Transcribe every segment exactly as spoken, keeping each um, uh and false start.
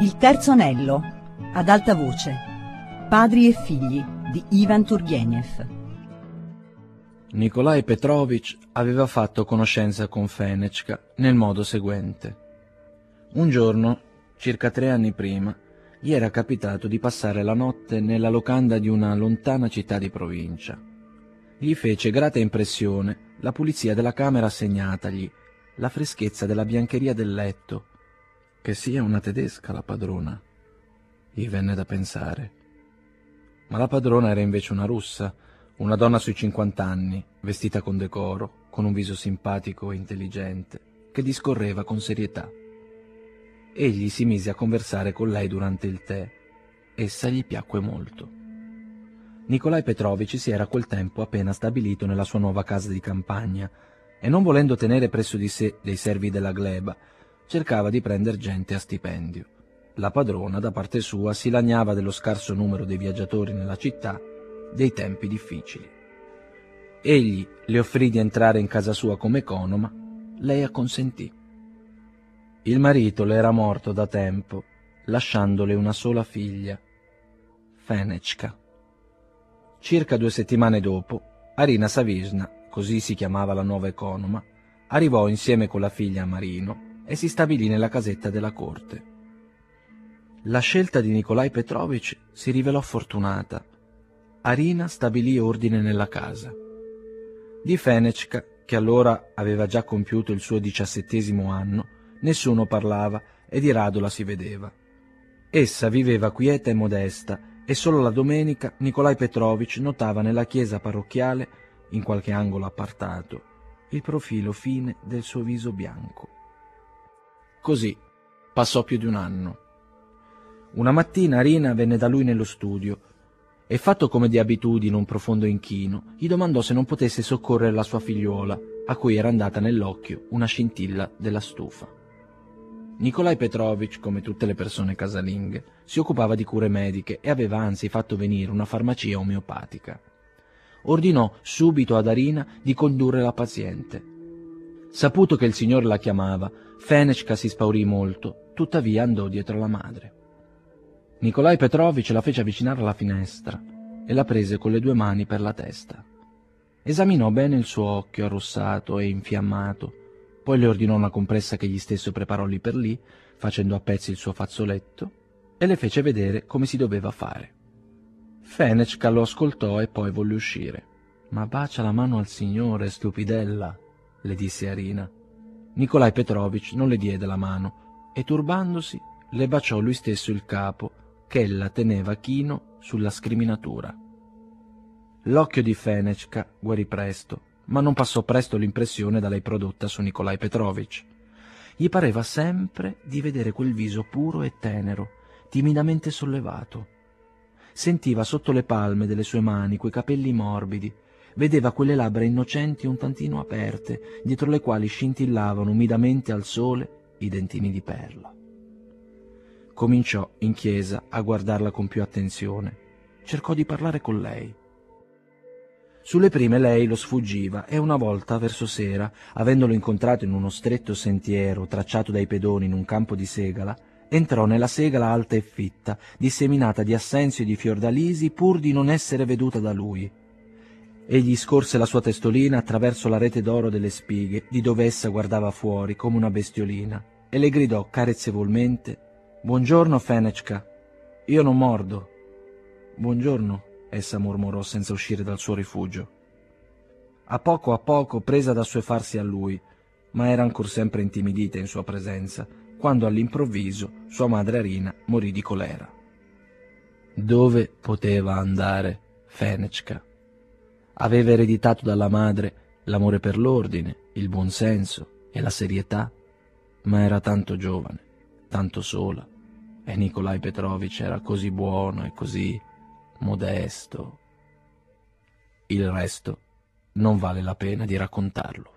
Il terzo anello, ad alta voce, Padri e figli di Ivan Turgenev. Nikolaj Petrovich aveva fatto conoscenza con Fenechka nel modo seguente. Un giorno, circa tre anni prima, gli era capitato di passare la notte nella locanda di una lontana città di provincia. Gli fece grata impressione la pulizia della camera assegnatagli, la freschezza della biancheria del letto. Che sia una tedesca la padrona, gli venne da pensare. Ma la padrona era invece una russa, una donna sui cinquant'anni, vestita con decoro, con un viso simpatico e intelligente, che discorreva con serietà. Egli si mise a conversare con lei durante il tè. Essa gli piacque molto. Nikolaj Petrovich si era a quel tempo appena stabilito nella sua nuova casa di campagna e, non volendo tenere presso di sé dei servi della gleba, cercava di prender gente a stipendio. La padrona, da parte sua, si lagnava dello scarso numero dei viaggiatori nella città, dei tempi difficili. Egli le offrì di entrare in casa sua come economa, lei acconsentì. Il marito le era morto da tempo, lasciandole una sola figlia, Fenechka. Circa due settimane dopo, Arina Savishna, così si chiamava la nuova economa, arrivò insieme con la figlia a Marino e si stabilì nella casetta della corte. La scelta di Nikolaj Petrovich si rivelò fortunata. Arina stabilì ordine nella casa. Di Fenechka, che allora aveva già compiuto il suo diciassettesimo anno, nessuno parlava e di rado la si vedeva. Essa viveva quieta e modesta e solo la domenica Nikolaj Petrovich notava nella chiesa parrocchiale, in qualche angolo appartato, il profilo fine del suo viso bianco. Così passò più di un anno. Una mattina Arina venne da lui nello studio e, fatto come di abitudine un profondo inchino, gli domandò se non potesse soccorrere la sua figliuola, a cui era andata nell'occhio una scintilla della stufa. Nikolaj Petrovich, come tutte le persone casalinghe, si occupava di cure mediche e aveva anzi fatto venire una farmacia omeopatica. Ordinò subito ad Arina di condurre la paziente. Saputo che il signore la chiamava, Fenechka si spaurì molto, tuttavia andò dietro la madre. Nikolaj Petrovich la fece avvicinare alla finestra e la prese con le due mani per la testa. Esaminò bene il suo occhio arrossato e infiammato, poi le ordinò una compressa che egli stesso preparò lì per lì, facendo a pezzi il suo fazzoletto, e le fece vedere come si doveva fare. Fenechka lo ascoltò e poi volle uscire. «Ma bacia la mano al signore, stupidella», le disse Arina. Nikolaj Petrovich non le diede la mano e, turbandosi, le baciò lui stesso il capo, che ella teneva chino sulla scriminatura. L'occhio di Fenechka guarì presto, ma non passò presto l'impressione da lei prodotta su Nikolaj Petrovich. Gli pareva sempre di vedere quel viso puro e tenero, timidamente sollevato. Sentiva sotto le palme delle sue mani quei capelli morbidi, vedeva quelle labbra innocenti un tantino aperte, dietro le quali scintillavano umidamente al sole i dentini di perla. Cominciò in chiesa a guardarla con più attenzione. Cercò di parlare con lei. Sulle prime lei lo sfuggiva e una volta, verso sera, avendolo incontrato in uno stretto sentiero tracciato dai pedoni in un campo di segala, entrò nella segala alta e fitta, disseminata di assenzio e di fiordalisi, pur di non essere veduta da lui. Egli scorse la sua testolina attraverso la rete d'oro delle spighe, di dove essa guardava fuori come una bestiolina, e le gridò carezzevolmente: «Buongiorno, Fenechka, io non mordo». «Buongiorno», essa mormorò senza uscire dal suo rifugio. A poco a poco presa ad assuefarsi a lui, ma era ancor sempre intimidita in sua presenza, quando all'improvviso sua madre Arina morì di colera. Dove poteva andare Fenechka? Aveva ereditato dalla madre l'amore per l'ordine, il buonsenso e la serietà, ma era tanto giovane, tanto sola, e Nikolaj Petrovich era così buono e così modesto. Il resto non vale la pena di raccontarlo.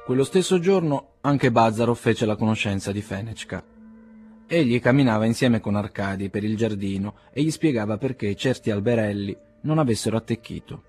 Quello stesso giorno anche Bazzarov fece la conoscenza di Fenechka. Egli camminava insieme con Arkady per il giardino e gli spiegava perché certi alberelli non avessero attecchito.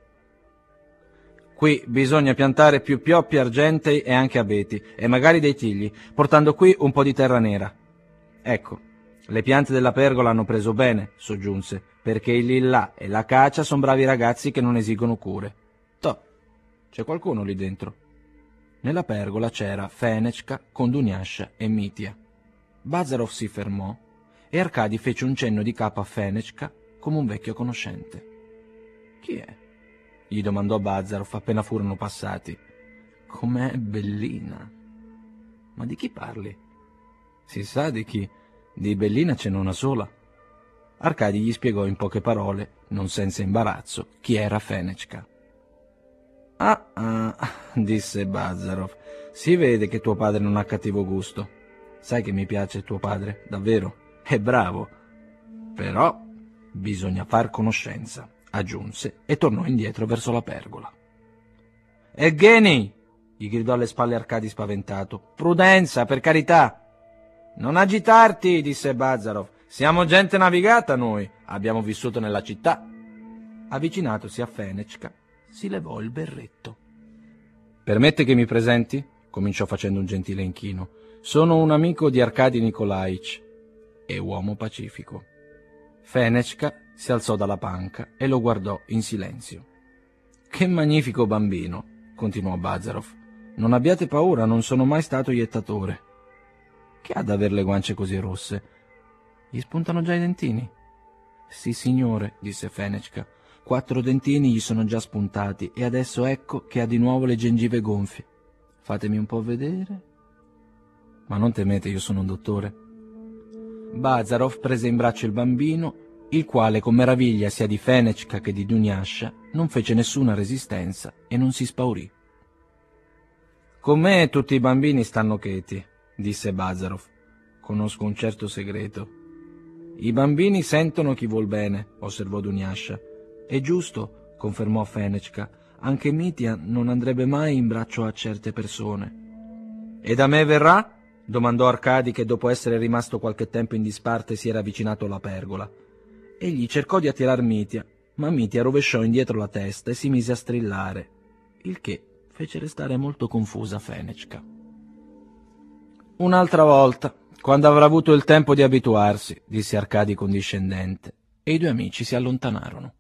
Qui bisogna piantare più pioppi argentei e anche abeti, e magari dei tigli, portando qui un po' di terra nera. Ecco, le piante della pergola hanno preso bene, soggiunse, perché il lillà e l'acacia sono bravi ragazzi che non esigono cure. Toh, c'è qualcuno lì dentro. Nella pergola c'era Fenechka con Dunyasha e Mitya. Bazzarov si fermò e Arkady fece un cenno di capo a Fenechka come un vecchio conoscente. «Chi è?» gli domandò Bazzarov appena furono passati. «Com'è bellina!» «Ma di chi parli?» «Si sa di chi. Di bellina ce n'è una sola». Arkady gli spiegò in poche parole, non senza imbarazzo, chi era Fenechka. «Ah, ah», disse Bazzarov, «si vede che tuo padre non ha cattivo gusto. Sai che mi piace tuo padre, davvero? È bravo. Però bisogna far conoscenza», aggiunse e tornò indietro verso la pergola. «Evgenij!» gli gridò alle spalle Arkady spaventato. «Prudenza, per carità!» «Non agitarti», disse Bazzarov. «Siamo gente navigata noi, abbiamo vissuto nella città». Avvicinatosi a Fenechka, si levò il berretto. «Permette che mi presenti?» cominciò facendo un gentile inchino. «Sono un amico di Arkady Nikolaich e uomo pacifico». Fenechka si alzò dalla panca e lo guardò in silenzio. «Che magnifico bambino», continuò Bazzarov. «Non abbiate paura, non sono mai stato iettatore». «Che ha da aver le guance così rosse? Gli spuntano già i dentini?» «Sì, signore», disse Fenechka. «Quattro dentini gli sono già spuntati e adesso ecco che ha di nuovo le gengive gonfie. Fatemi un po' vedere». «Ma non temete, io sono un dottore». Bazzarov prese in braccio il bambino, il quale, con meraviglia sia di Fenechka che di Dunyasha, non fece nessuna resistenza e non si spaurì. «Con me tutti i bambini stanno cheti», disse Bazzarov. «Conosco un certo segreto». «I bambini sentono chi vuol bene», osservò Dunyasha. «È giusto», confermò Fenechka. «Anche Mitya non andrebbe mai in braccio a certe persone». «E da me verrà?» domandò Arkady, che dopo essere rimasto qualche tempo in disparte si era avvicinato alla pergola. Egli cercò di attirar Mitya, ma Mitya rovesciò indietro la testa e si mise a strillare, il che fece restare molto confusa Fenechka. «Un'altra volta, quando avrà avuto il tempo di abituarsi», disse Arkady condiscendente, e i due amici si allontanarono.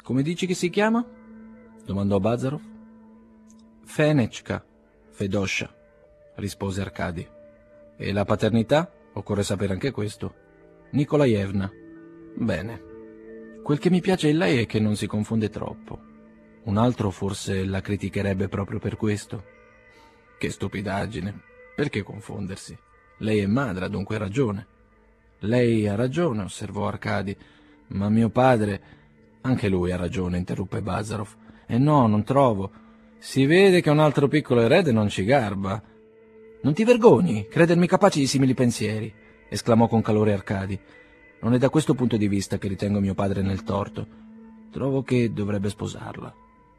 Come dici che si chiama? Domandò Bazarov. Fenechka, Fedoscia, rispose Arkady. E la paternità? Occorre sapere anche questo. Nikolaevna. Bene. Quel che mi piace in lei è che non si confonde troppo. Un altro forse la criticherebbe proprio per questo. Che stupidaggine. Perché confondersi? Lei è madre, ha dunque ragione. Lei ha ragione, osservò Arkady. Ma mio padre... Anche lui ha ragione, interruppe Bazarov. E no, non trovo. Si vede che un altro piccolo erede non ci garba. Non ti vergogni, credermi capace di simili pensieri, esclamò con calore Arkady. Non è da questo punto di vista che ritengo mio padre nel torto. Trovo che dovrebbe sposarla.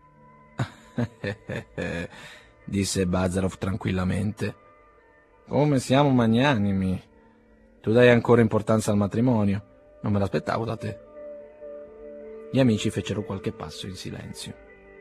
Disse Bazarov tranquillamente. Come siamo magnanimi. Tu dai ancora importanza al matrimonio. Non me l'aspettavo da te. Gli amici fecero qualche passo in silenzio.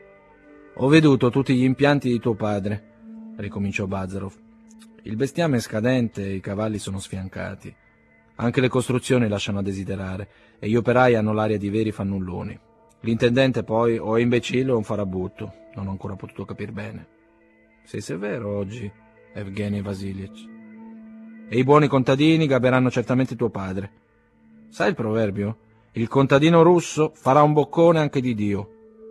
Ho veduto tutti gli impianti di tuo padre, ricominciò Bazarov. Il bestiame è scadente e i cavalli sono sfiancati. Anche le costruzioni lasciano a desiderare e gli operai hanno l'aria di veri fannulloni. L'intendente poi o è imbecille o un farabutto. Non ho ancora potuto capir bene. Sei severo oggi, Evgeny Vasilievich. E i buoni contadini gabberanno certamente tuo padre. Sai il proverbio? Il contadino russo farà un boccone anche di Dio.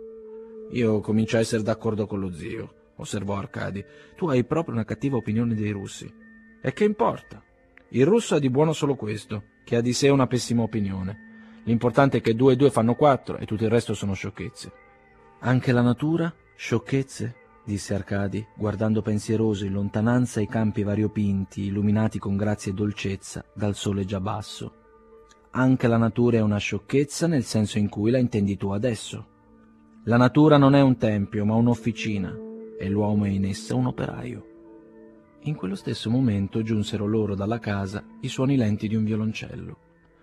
Io comincio a essere d'accordo con lo zio, osservò Arkady. Tu hai proprio una cattiva opinione dei russi. E che importa? Il russo ha di buono solo questo, che ha di sé una pessima opinione. L'importante è che due e due fanno quattro e tutto il resto sono sciocchezze. Anche la natura? Sciocchezze? Disse Arkady, guardando pensieroso in lontananza i campi variopinti, illuminati con grazia e dolcezza dal sole già basso. Anche la natura è una sciocchezza nel senso in cui la intendi tu adesso. La natura non è un tempio, ma un'officina, e l'uomo è in essa un operaio. In quello stesso momento giunsero loro dalla casa i suoni lenti di un violoncello.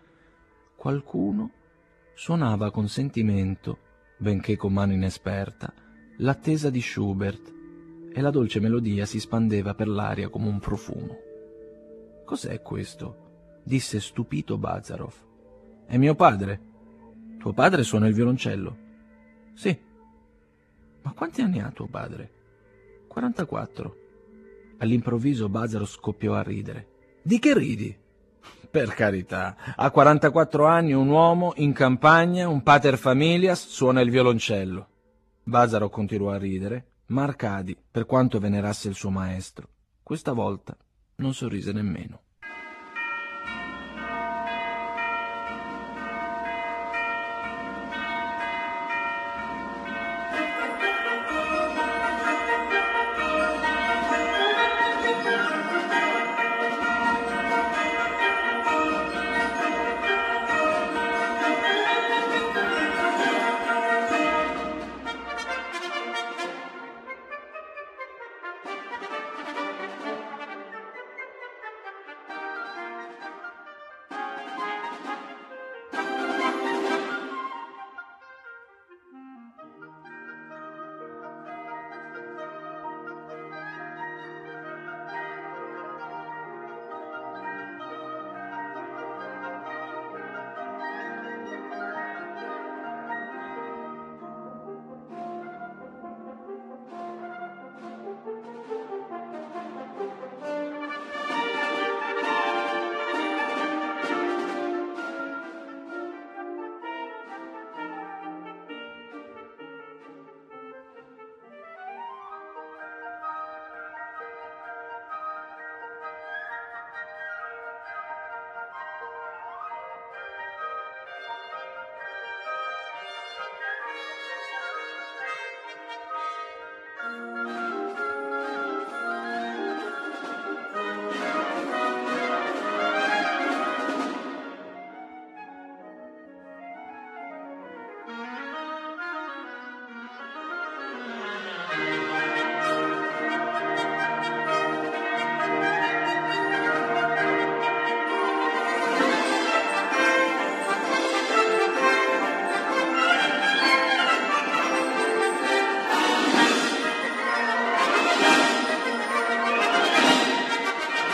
Qualcuno suonava con sentimento, benché con mano inesperta, l'attesa di Schubert, e la dolce melodia si spandeva per l'aria come un profumo. «Cos'è questo?» disse stupito Bazarov. «È mio padre. Tuo padre suona il violoncello?» «Sì». «Ma quanti anni ha tuo padre?» quarantaquattro. All'improvviso Bazarov scoppiò a ridere. «Di che ridi?» «Per carità, a quarantaquattro anni un uomo in campagna, un pater familias, suona il violoncello». Bazarov continuò a ridere, ma Arkady, per quanto venerasse il suo maestro, questa volta non sorrise nemmeno.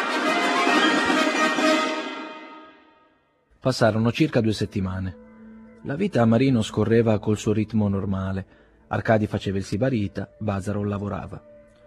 Passarono circa due settimane. La vita a Marino scorreva col suo ritmo normale. Arkady faceva il sibarita, Bazarov lavorava.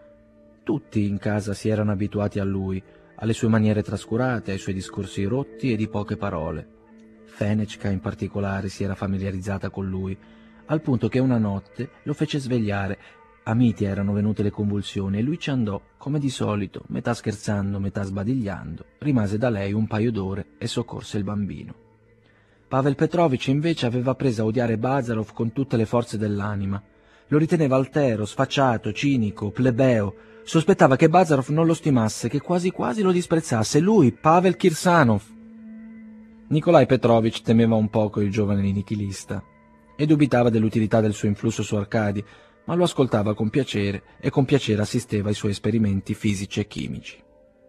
Tutti in casa si erano abituati a lui, alle sue maniere trascurate, ai suoi discorsi rotti e di poche parole. Fenechka in particolare si era familiarizzata con lui, al punto che una notte lo fece svegliare. A Mitya erano venute le convulsioni e lui ci andò, come di solito, metà scherzando, metà sbadigliando. Rimase da lei un paio d'ore e soccorse il bambino. Pavel Petrovich invece aveva preso a odiare Bazarov con tutte le forze dell'anima. Lo riteneva altero, sfacciato, cinico, plebeo. Sospettava che Bazarov non lo stimasse, che quasi quasi lo disprezzasse. Lui, Pavel Kirsanov. Nikolai Petrovich temeva un poco il giovane nichilista e dubitava dell'utilità del suo influsso su Arkady, ma lo ascoltava con piacere e con piacere assisteva ai suoi esperimenti fisici e chimici.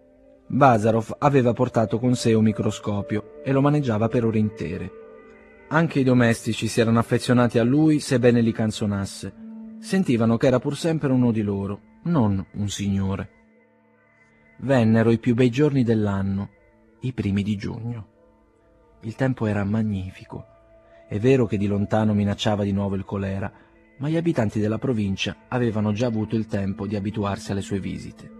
Bazarov aveva portato con sé un microscopio e lo maneggiava per ore intere. Anche i domestici si erano affezionati a lui, sebbene li canzonasse. Sentivano che era pur sempre uno di loro, non un signore. Vennero i più bei giorni dell'anno, i primi di giugno. Il tempo era magnifico. È vero che di lontano minacciava di nuovo il colera, ma gli abitanti della provincia avevano già avuto il tempo di abituarsi alle sue visite.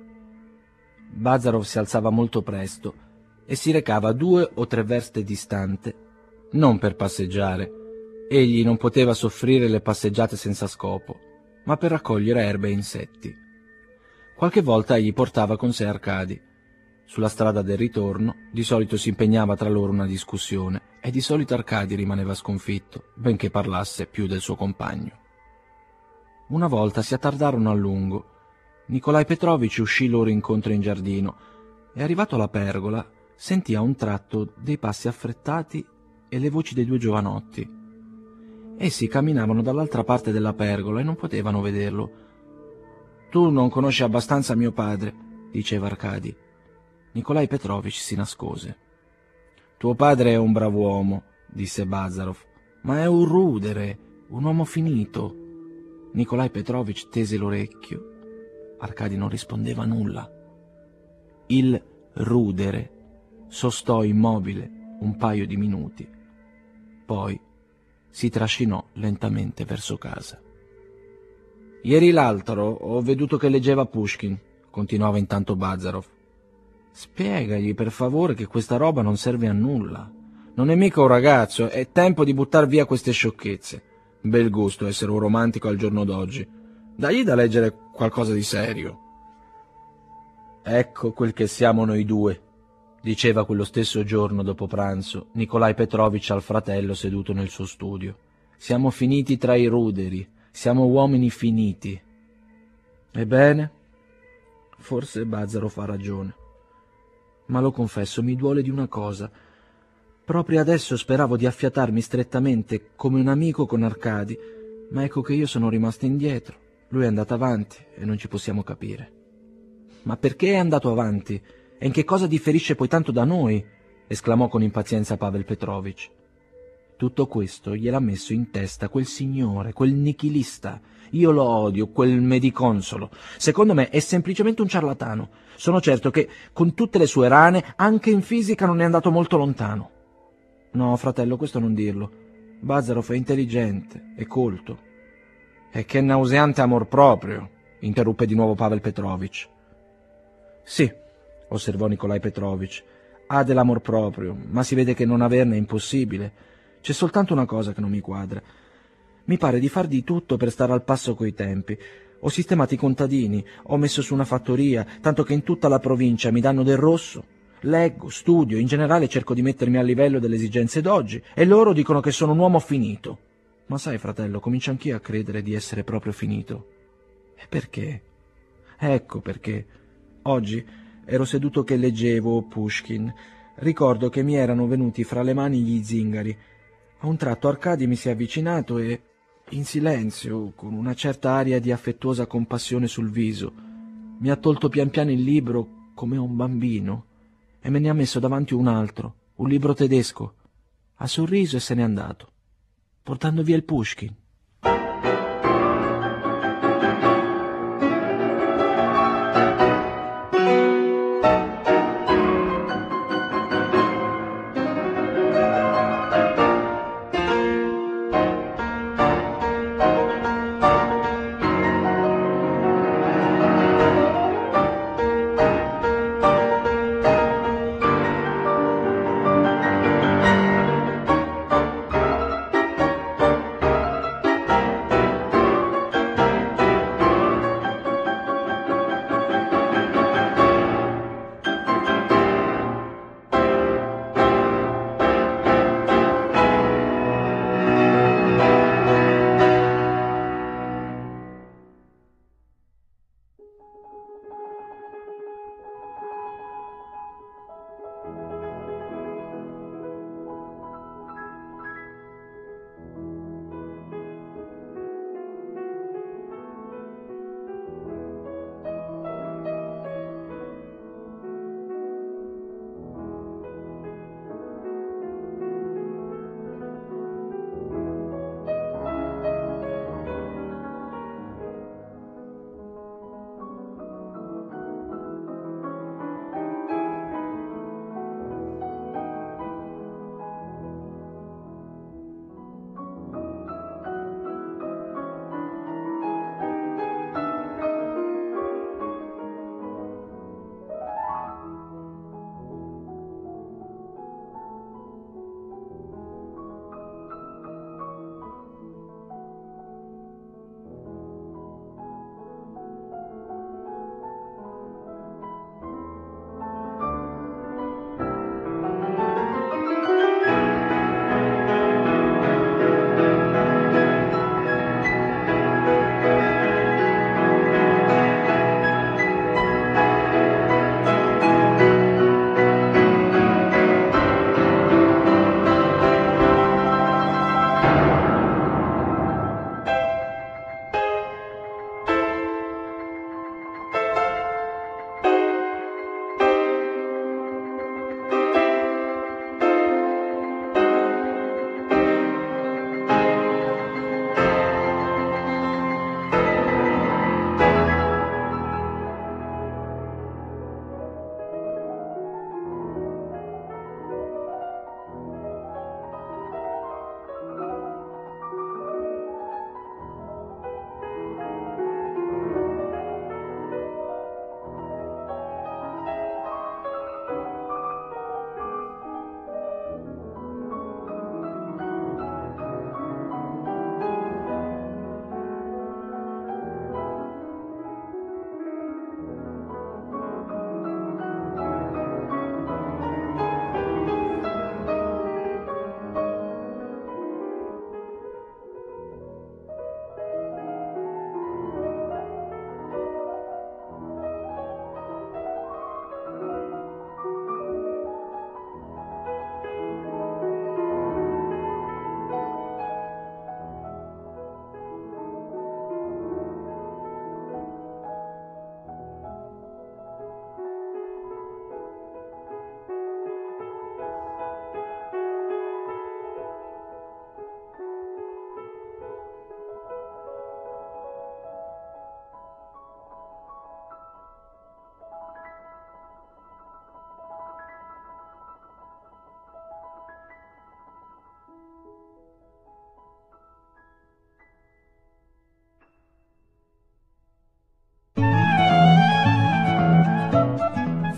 Bazarov si alzava molto presto e si recava due o tre verste distante, non per passeggiare. Egli non poteva soffrire le passeggiate senza scopo, ma per raccogliere erbe e insetti. Qualche volta egli portava con sé Arkady. Sulla strada del ritorno di solito si impegnava tra loro una discussione e di solito Arkady rimaneva sconfitto, benché parlasse più del suo compagno. Una volta si attardarono a lungo. Nikolai Petrovich uscì loro incontro in giardino e, arrivato alla pergola, sentì a un tratto dei passi affrettati e le voci dei due giovanotti. Essi camminavano dall'altra parte della pergola e non potevano vederlo. «Tu non conosci abbastanza mio padre», diceva Arkady. Nikolai Petrovich si nascose. «Tuo padre è un brav'uomo», disse Bazarov, «ma è un rudere, un uomo finito». Nikolai Petrovich tese l'orecchio. Arkady non rispondeva nulla. Il rudere sostò immobile un paio di minuti. Poi si trascinò lentamente verso casa. «Ieri l'altro ho veduto che leggeva Pushkin», continuava intanto Bazarov. «Spiegagli per favore che questa roba non serve a nulla. Non è mica un ragazzo, è tempo di buttar via queste sciocchezze. Bel gusto essere un romantico al giorno d'oggi. Dagli da leggere qualcosa di serio». «Ecco quel che siamo noi due», diceva quello stesso giorno dopo pranzo Nikolai Petrovich al fratello seduto nel suo studio. «Siamo finiti tra i ruderi, siamo uomini finiti». Ebbene, forse Bazarov ha ragione. Ma lo confesso, mi duole di una cosa. Proprio adesso speravo di affiatarmi strettamente come un amico con Arkady, ma ecco che io sono rimasto indietro. Lui è andato avanti e non ci possiamo capire. «Ma perché è andato avanti? E in che cosa differisce poi tanto da noi?» esclamò con impazienza Pavel Petrovich. «Tutto questo gliel'ha messo in testa quel signore, quel nichilista. Io lo odio, quel mediconsolo. Secondo me è semplicemente un ciarlatano. Sono certo che, con tutte le sue rane, anche in fisica non è andato molto lontano». «No, fratello, questo non dirlo. Bazarov è intelligente, è colto». «E che nauseante amor proprio», interruppe di nuovo Pavel Petrovich. «Sì», osservò Nikolai Petrovich, «ha dell'amor proprio, ma si vede che non averne è impossibile. C'è soltanto una cosa che non mi quadra. Mi pare di far di tutto per stare al passo coi tempi. Ho sistemato i contadini, ho messo su una fattoria, tanto che in tutta la provincia mi danno del rosso. Leggo, studio, in generale cerco di mettermi a livello delle esigenze d'oggi, e loro dicono che sono un uomo finito. Ma sai, fratello, comincio anch'io a credere di essere proprio finito. E perché? Ecco perché. Oggi ero seduto che leggevo Pushkin. Ricordo che mi erano venuti fra le mani gli zingari. A un tratto Arkady mi si è avvicinato e, in silenzio, con una certa aria di affettuosa compassione sul viso, mi ha tolto pian piano il libro come un bambino e me ne ha messo davanti un altro, un libro tedesco. Ha sorriso e se n'è andato, portando via il Pushkin.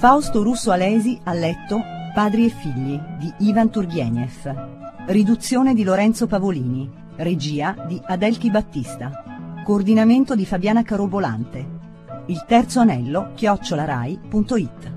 Fausto Russo Alesi ha letto Padri e figli di Ivan Turgenev. Riduzione di Lorenzo Pavolini. Regia di Adelchi Battista. Coordinamento di Fabiana Carobolante. Il terzo anello chiocciolarai punto it.